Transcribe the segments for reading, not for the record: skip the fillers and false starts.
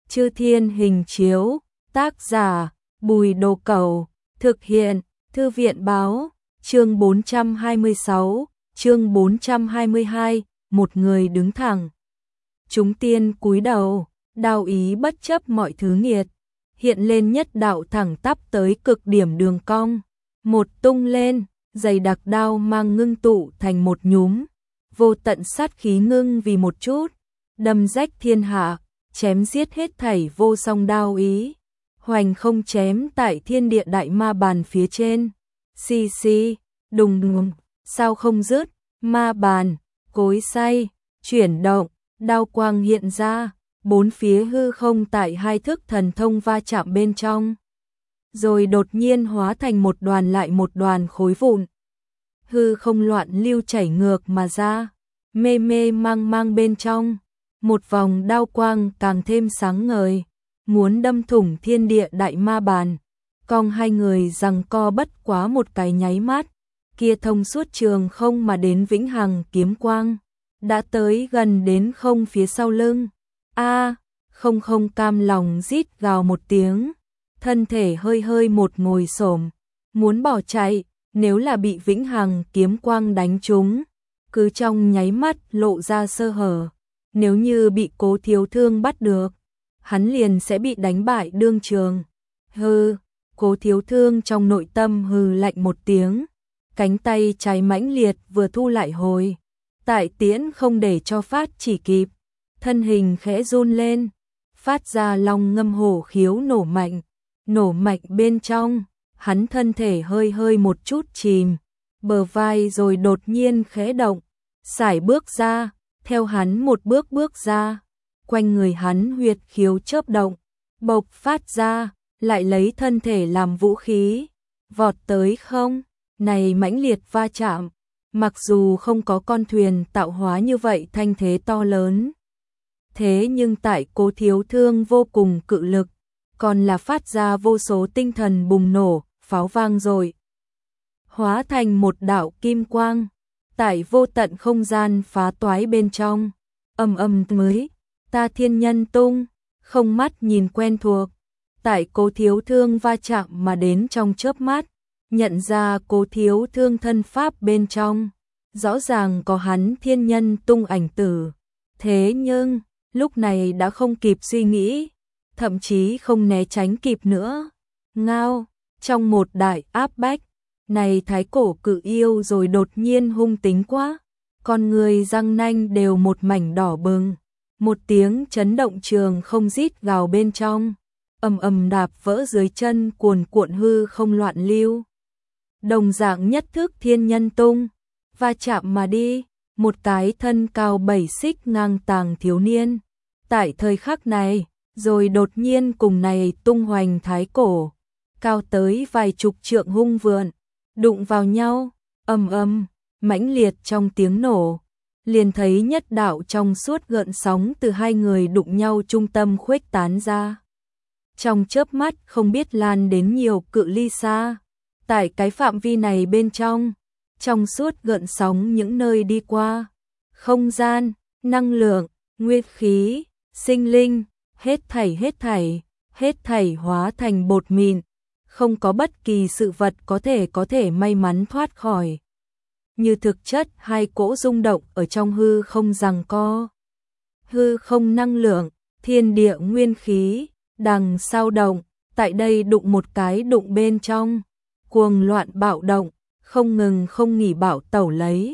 Chư Thiên Hình Chiếu, tác giả Bùi Đồ Cẩu, thực hiện Thư viện Báo, chương 426, chương 422, một người đứng thẳng. Chúng tiên cúi đầu, đao ý bất chấp mọi thứ nghiệt, hiện lên nhất đạo thẳng tắp tới cực điểm đường cong, một tung lên, dày đặc đao mang ngưng tụ thành một nhúm, vô tận sát khí ngưng vì một chút, đâm rách thiên hạ, chém giết hết thảy vô song đao ý, hoành không chém tại thiên địa đại ma bàn phía trên. Xì xì, đùng đùng, sao không dứt, ma bàn, cối xay, chuyển động, đao quang hiện ra, bốn phía hư không tại hai thức thần thông va chạm bên trong, rồi đột nhiên hóa thành một đoàn lại một đoàn khối vụn. Hư không loạn lưu chảy ngược mà ra, mê mê mang mang bên trong, một vòng đao quang càng thêm sáng ngời, muốn đâm thủng thiên địa đại ma bàn. Cong hai người giằng co bất quá một cái nháy mắt, kia thông suốt trường không mà đến vĩnh hằng kiếm quang, đã tới gần đến không phía sau lưng. Không không cam lòng rít gào một tiếng, thân thể hơi hơi một ngồi xổm, muốn bỏ chạy, nếu là bị vĩnh hằng kiếm quang đánh trúng, cứ trong nháy mắt lộ ra sơ hở, nếu như bị Cố Thiếu Thương bắt được, hắn liền sẽ bị đánh bại đương trường. Hừ, Cố Thiếu Thương trong nội tâm hừ lạnh một tiếng, cánh tay trái mãnh liệt vừa thu lại hồi, tại tiễn không để cho phát chỉ kịp, thân hình khẽ run lên, phát ra long ngâm hổ khiếu nổ mạnh bên trong, hắn thân thể hơi hơi một chút chìm, bờ vai rồi đột nhiên khẽ động, sải bước ra, theo hắn một bước bước ra, quanh người hắn huyệt khiếu chớp động, bộc phát ra, lại lấy thân thể làm vũ khí, vọt tới không, này mãnh liệt va chạm, mặc dù không có con thuyền tạo hóa như vậy thanh thế to lớn, thế nhưng tại Cố Thiếu Thương vô cùng cự lực, còn là phát ra vô số tinh thần bùng nổ, pháo vang rồi, hóa thành một đạo kim quang, tại vô tận không gian phá toái bên trong, mới, ta Thiên Nhân Tung, không mắt nhìn quen thuộc, tại Cố Thiếu Thương va chạm mà đến trong chớp mắt, nhận ra Cố Thiếu Thương thân pháp bên trong, rõ ràng có hắn Thiên Nhân Tung ảnh tử, thế nhưng, lúc này đã không kịp suy nghĩ, thậm chí không né tránh kịp nữa, ngao, trong một đại áp bách, này thái cổ cự yêu rồi đột nhiên hung tính quá, con người răng nanh đều một mảnh đỏ bừng, một tiếng chấn động trường không rít gào bên trong, đạp vỡ dưới chân cuồn cuộn hư không loạn lưu. Đồng dạng nhất thức Thiên Nhân Tung, va chạm mà đi, một cái thân cao 7 xích ngang tàng thiếu niên, tại thời khắc này, rồi đột nhiên cùng này tung hoành thái cổ, cao tới vài chục trượng hung vượn, đụng vào nhau, mãnh liệt trong tiếng nổ, liền thấy nhất đạo trong suốt gợn sóng từ hai người đụng nhau trung tâm khuếch tán ra. Trong chớp mắt không biết lan đến nhiều cự ly xa, tại cái phạm vi này bên trong suốt gợn sóng những nơi đi qua, không gian, năng lượng, nguyên khí, sinh linh, hết thảy hóa thành bột mịn, không có bất kỳ sự vật có thể may mắn thoát khỏi. Như thực chất hai cỗ rung động ở trong hư không giằng co. Hư không năng lượng, thiên địa nguyên khí, đằng sao động, tại đây đụng một cái đụng bên trong, cuồng loạn bạo động, không ngừng không nghỉ bạo tẩu lấy.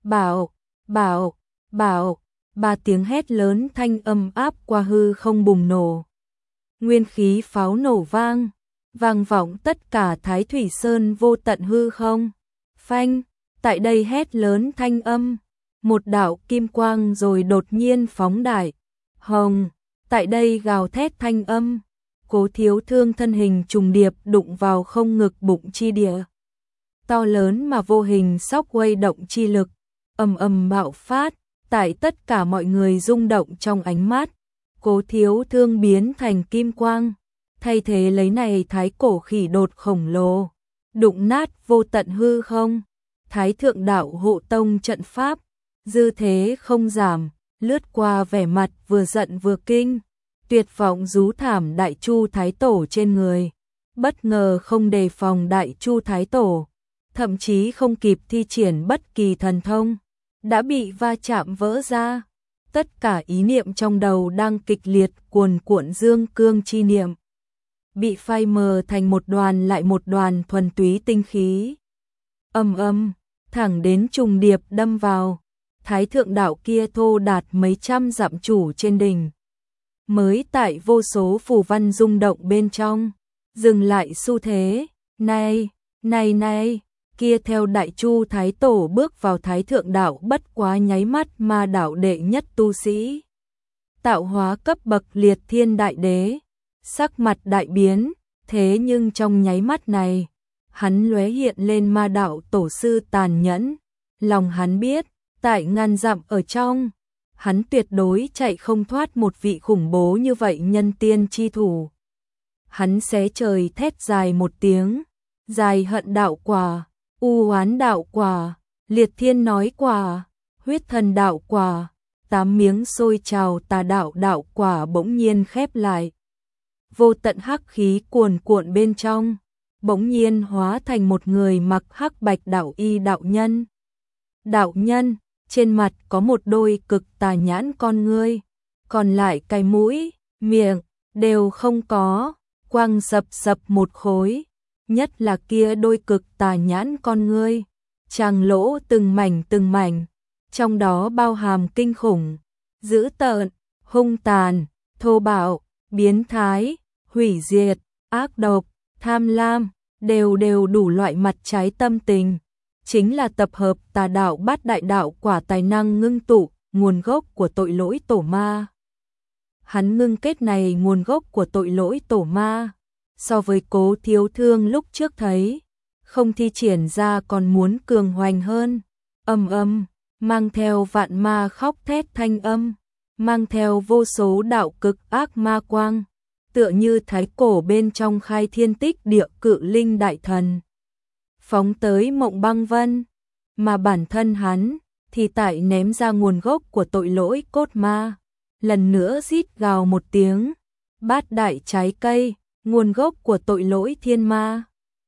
Bảo, ba tiếng hét lớn thanh âm áp qua hư không bùng nổ. Nguyên khí pháo nổ vang vọng tất cả Thái Thủy Sơn vô tận hư không. Phanh, tại đây hét lớn thanh âm, một đạo kim quang rồi đột nhiên phóng đại. Hồng, tại đây gào thét thanh âm, Cố Thiếu Thương thân hình trùng điệp đụng vào không ngực bụng chi địa. To lớn mà vô hình sóc quay động chi lực, bạo phát, tại tất cả mọi người rung động trong ánh mắt. Cố Thiếu Thương biến thành kim quang, thay thế lấy này thái cổ khỉ đột khổng lồ, đụng nát vô tận hư không. Thái thượng đạo hộ tông trận pháp, dư thế không giảm, lướt qua vẻ mặt vừa giận vừa kinh, tuyệt vọng rú thảm Đại Chu Thái Tổ trên người. Bất ngờ không đề phòng Đại Chu Thái Tổ, thậm chí không kịp thi triển bất kỳ thần thông, đã bị va chạm vỡ ra. Tất cả ý niệm trong đầu đang kịch liệt cuồn cuộn dương cương chi niệm, bị phai mờ thành một đoàn lại một đoàn thuần túy tinh khí. Ầm ầm, thẳng đến trùng điệp đâm vào Thái thượng đạo kia thô đạt mấy trăm dặm chủ trên đỉnh. Mới tại vô số phù văn rung động bên trong, dừng lại xu thế. Này, kia theo Đại Chu Thái Tổ bước vào Thái thượng đạo bất quá nháy mắt mà đạo đệ nhất tu sĩ. Tạo hóa cấp bậc liệt thiên đại đế, sắc mặt đại biến, thế nhưng trong nháy mắt này, hắn lóe hiện lên ma đạo tổ sư tàn nhẫn. Lòng hắn biết, tại ngàn dặm ở trong, hắn tuyệt đối chạy không thoát một vị khủng bố như vậy nhân tiên chi thủ. Hắn xé trời thét dài một tiếng, dài hận đạo quả, u oán đạo quả, liệt thiên nói quả, huyết thần đạo quả, 8 miếng sôi trào tà đạo đạo quả bỗng nhiên khép lại. Vô tận hắc khí cuồn cuộn bên trong, bỗng nhiên hóa thành một người mặc hắc bạch đạo y đạo nhân. Đạo nhân, trên mặt có một đôi cực tà nhãn con ngươi, còn lại cái mũi, miệng, đều không có, quang sập sập một khối. Nhất là kia đôi cực tà nhãn con ngươi, tràng lỗ từng mảnh, trong đó bao hàm kinh khủng, dữ tợn, hung tàn, thô bạo, biến thái, hủy diệt, ác độc, tham lam, đều đủ loại mặt trái tâm tình. Chính là tập hợp tà đạo bát đại đạo quả tài năng ngưng tụ, nguồn gốc của tội lỗi tổ ma. Hắn ngưng kết này nguồn gốc của tội lỗi tổ ma, so với Cố Thiếu Thương lúc trước thấy, không thi triển ra còn muốn cường hoành hơn. Âm, mang theo vạn ma khóc thét thanh âm, mang theo vô số đạo cực ác ma quang, tựa như thái cổ bên trong khai thiên tích địa cự linh đại thần. Phóng tới Mộng Băng Vân, mà bản thân hắn thì tại ném ra nguồn gốc của tội lỗi cốt ma. Lần nữa rít gào một tiếng, bát đại trái cây, nguồn gốc của tội lỗi thiên ma.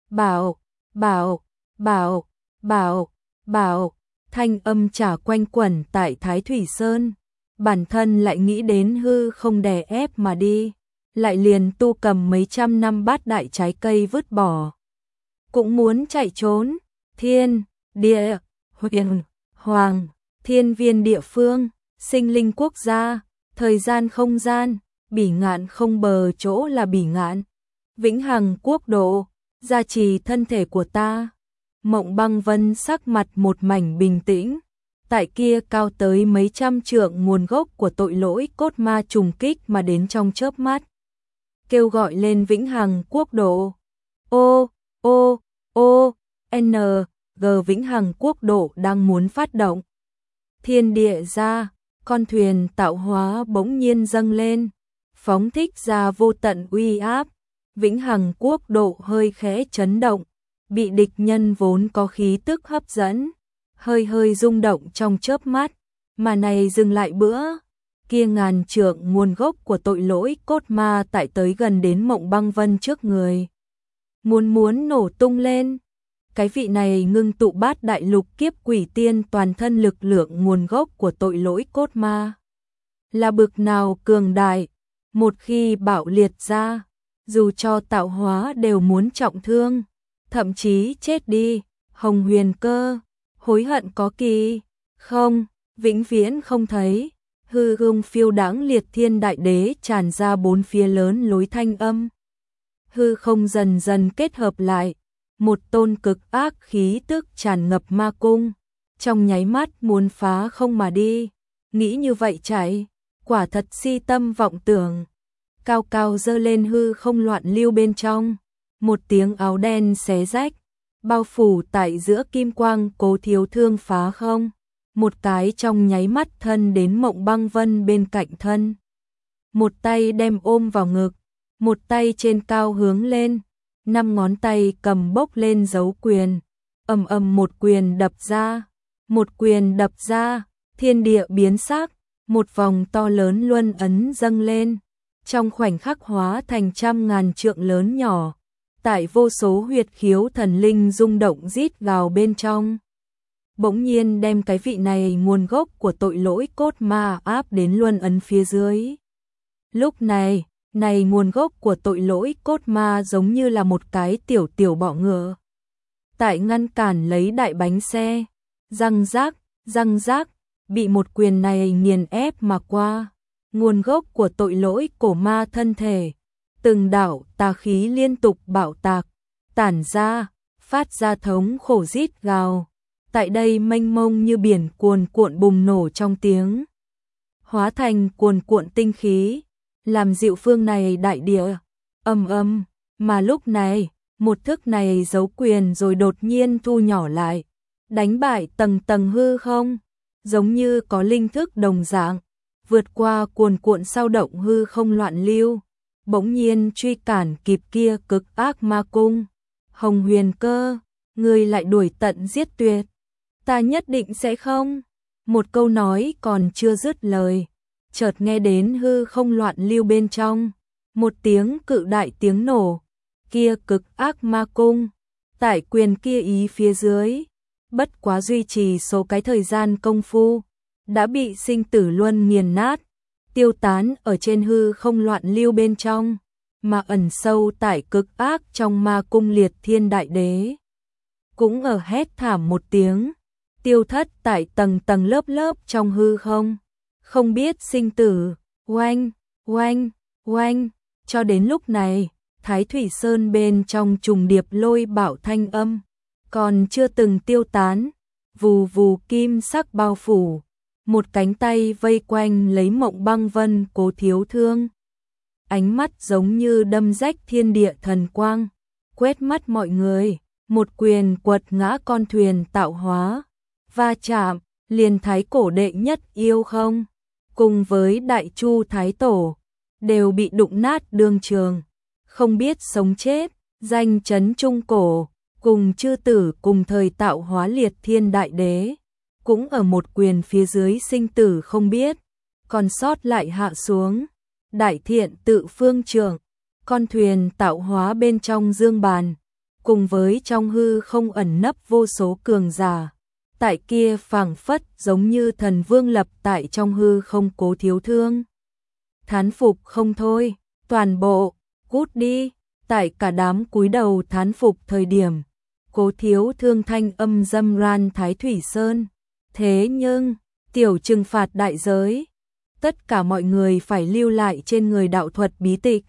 Bảo, thanh âm trả quanh quẩn tại Thái Thủy Sơn. Bản thân lại nghĩ đến hư không đè ép mà đi, lại liền tu cầm mấy trăm năm bát đại trái cây vứt bỏ. Cũng muốn chạy trốn, thiên, địa, huyền, hoàng, thiên viên địa phương, sinh linh quốc gia, thời gian không gian, bỉ ngạn không bờ chỗ là bỉ ngạn, vĩnh hằng quốc độ, gia trì thân thể của ta. Mộng Băng Vân sắc mặt một mảnh bình tĩnh, tại kia cao tới mấy trăm trượng nguồn gốc của tội lỗi cốt ma trùng kích mà đến trong chớp mắt. Kêu gọi lên vĩnh hằng quốc độ. G vĩnh hằng quốc độ đang muốn phát động. Thiên địa ra, con thuyền tạo hóa bỗng nhiên dâng lên, phóng thích ra vô tận uy áp. Vĩnh hằng quốc độ hơi khẽ chấn động, bị địch nhân vốn có khí tức hấp dẫn, hơi rung động trong chớp mắt, mà này dừng lại bữa. Kia ngàn trượng nguồn gốc của tội lỗi cốt ma tại tới gần đến Mộng Băng Vân trước người. Muốn nổ tung lên. Cái vị này ngưng tụ bát đại lục kiếp quỷ tiên toàn thân lực lượng nguồn gốc của tội lỗi cốt ma. Là bực nào cường đại, một khi bạo liệt ra, dù cho tạo hóa đều muốn trọng thương, thậm chí chết đi. Hồng Huyền Cơ, hối hận có kỳ, không, vĩnh viễn không thấy. Hư hương phiêu đãng liệt thiên đại đế tràn ra bốn phía lớn lối thanh âm. Hư không dần dần kết hợp lại, một tôn cực ác khí tức tràn ngập ma cung, trong nháy mắt muốn phá không mà đi. Nghĩ như vậy chạy, quả thật si tâm vọng tưởng. Cao cao dơ lên hư không loạn lưu bên trong, một tiếng áo đen xé rách, bao phủ tại giữa kim quang. Cố Thiếu Thương phá không, một cái trong nháy mắt thân đến Mộng Băng Vân bên cạnh thân. Một tay đem ôm vào ngực, một tay trên cao hướng lên, 5 ngón tay cầm bốc lên dấu quyền. Ầm một quyền đập ra, thiên địa biến sắc, một vòng to lớn luân ấn dâng lên. trong khoảnh khắc hóa thành trăm ngàn trượng lớn nhỏ, tại vô số huyệt khiếu thần linh rung động rít gào bên trong. Bỗng nhiên đem cái vị này nguồn gốc của tội lỗi cốt ma áp đến luân ấn phía dưới. Lúc này, nguồn gốc của tội lỗi cốt ma giống như là một cái tiểu bọ ngựa. Tại ngăn cản lấy đại bánh xe, răng rác, bị một quyền này nghiền ép mà qua. Nguồn gốc của tội lỗi cổ ma thân thể, từng đạo tà khí liên tục bạo tạc, tản ra, phát ra thống khổ rít gào. Tại đây mênh mông như biển cuồn cuộn bùng nổ trong tiếng, hóa thành cuồn cuộn tinh khí, làm dịu phương này đại địa. Âm, mà lúc này, một thức này giấu quyền rồi đột nhiên thu nhỏ lại, đánh bại tầng tầng hư không, giống như có linh thức đồng dạng, vượt qua cuồn cuộn sao động hư không loạn lưu, bỗng nhiên truy cản kịp kia cực ác ma cung. Hồng Huyền Cơ, ngươi lại đuổi tận giết tuyệt, ta nhất định sẽ không. Một câu nói còn chưa dứt lời, chợt nghe đến hư không loạn lưu bên trong, một tiếng cự đại tiếng nổ, kia cực ác ma cung, tại quyền kia ý phía dưới, bất quá duy trì số cái thời gian công phu, đã bị sinh tử luân nghiền nát, tiêu tán ở trên hư không loạn lưu bên trong, mà ẩn sâu tại cực ác trong ma cung liệt thiên đại đế. Cũng ở hét thảm một tiếng, tiêu thất tại tầng tầng lớp lớp trong hư không, không biết sinh tử, oanh, cho đến lúc này, Thái Thủy Sơn bên trong trùng điệp lôi bạo thanh âm, còn chưa từng tiêu tán, vù vù kim sắc bao phủ, một cánh tay vây quanh lấy Mộng Băng Vân Cố Thiếu Thương. Ánh mắt giống như đâm rách thiên địa thần quang, quét mắt mọi người, một quyền quật ngã con thuyền tạo hóa, va chạm, liền thái cổ đệ nhất yêu không, cùng với Đại Chu Thái Tổ, đều bị đụng nát đương trường, không biết sống chết, danh chấn trung cổ, cùng chư tử cùng thời tạo hóa liệt thiên đại đế, cũng ở một quyền phía dưới sinh tử không biết, còn sót lại hạ xuống. Đại Thiện Tự Phương Trượng, con thuyền tạo hóa bên trong dương bàn, cùng với trong hư không ẩn nấp vô số cường giả, tại kia phảng phất giống như thần vương lập tại trong hư không Cố Thiếu Thương. Thán phục không thôi, toàn bộ, cút đi, tại cả đám cúi đầu thán phục thời điểm, Cố Thiếu Thương thanh âm dâm ran Thái Thủy Sơn. Thế nhưng, tiểu trừng phạt đại giới, tất cả mọi người phải lưu lại trên người đạo thuật bí tịch.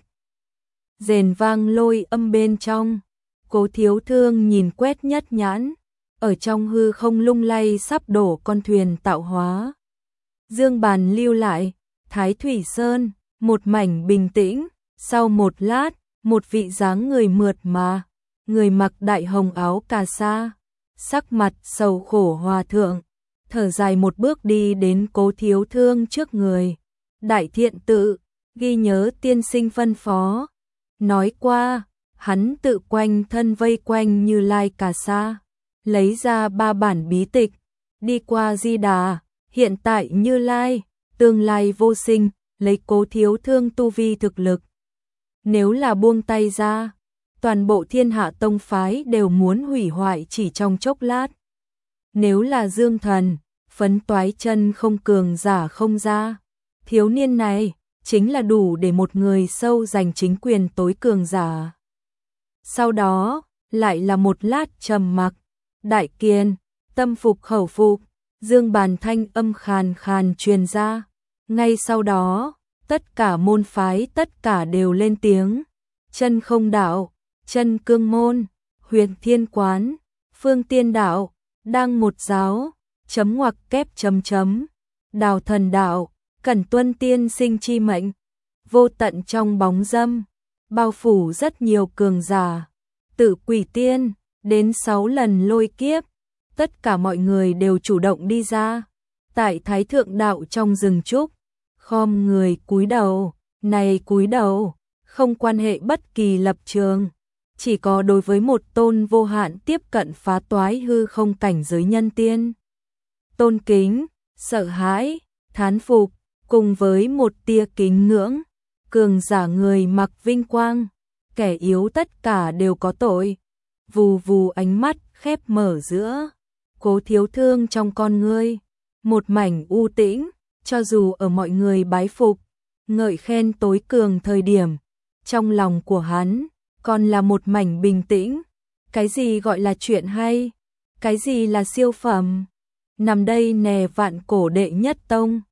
Rền vang lôi âm bên trong, Cố Thiếu Thương nhìn quét nhất nhãn, ở trong hư không lung lay sắp đổ con thuyền tạo hóa. Dương bàn lưu lại, Thái Thủy Sơn, một mảnh bình tĩnh, sau một lát, một vị dáng người mượt mà, người mặc đại hồng áo cà sa, sắc mặt sầu khổ hòa thượng, thở dài một bước đi đến Cố Thiếu Thương trước người. Đại Thiện Tự, ghi nhớ tiên sinh phân phó, nói qua, hắn tự quanh thân vây quanh Như Lai Cà Sa, lấy ra 3 bản bí tịch, đi qua Di Đà, hiện tại Như Lai, tương lai vô sinh, lấy Cố Thiếu Thương tu vi thực lực. Nếu là buông tay ra, toàn bộ thiên hạ tông phái đều muốn hủy hoại chỉ trong chốc lát. Nếu là Dương Thần, phấn toái chân không cường giả không ra, thiếu niên này chính là đủ để một người sâu giành chính quyền tối cường giả. Sau đó, lại là một lát trầm mặc, Đại Kiền, tâm phục khẩu phục, dương bàn thanh âm khàn khàn truyền ra. Ngay sau đó, tất cả môn phái tất cả đều lên tiếng. Chân Không Đạo, Chân Cương Môn, Huyền Thiên Quán, Phương Tiên Đạo, Đăng Một Giáo, chấm ngoặc kép chấm, Đào Thần Đạo, Cẩn tuân tiên sinh chi mệnh. Vô tận trong bóng dâm, bao phủ rất nhiều cường giả, tự quỷ tiên, đến 6 lần lôi kiếp, tất cả mọi người đều chủ động đi ra, tại Thái Thượng Đạo trong rừng trúc, khom người cúi đầu, này cúi đầu, không quan hệ bất kỳ lập trường, chỉ có đối với một tôn vô hạn tiếp cận phá toái hư không cảnh giới nhân tiên. Tôn kính, sợ hãi, thán phục, cùng với một tia kính ngưỡng, cường giả người mặc vinh quang, kẻ yếu tất cả đều có tội. Vù vù ánh mắt khép mở giữa Cố Thiếu Thương trong con ngươi, một mảnh u tĩnh, cho dù ở mọi người bái phục, ngợi khen tối cường thời điểm, trong lòng của hắn còn là một mảnh bình tĩnh. Cái gì gọi là chuyện hay? Cái gì là siêu phẩm? Nằm đây nè vạn cổ đệ nhất tông.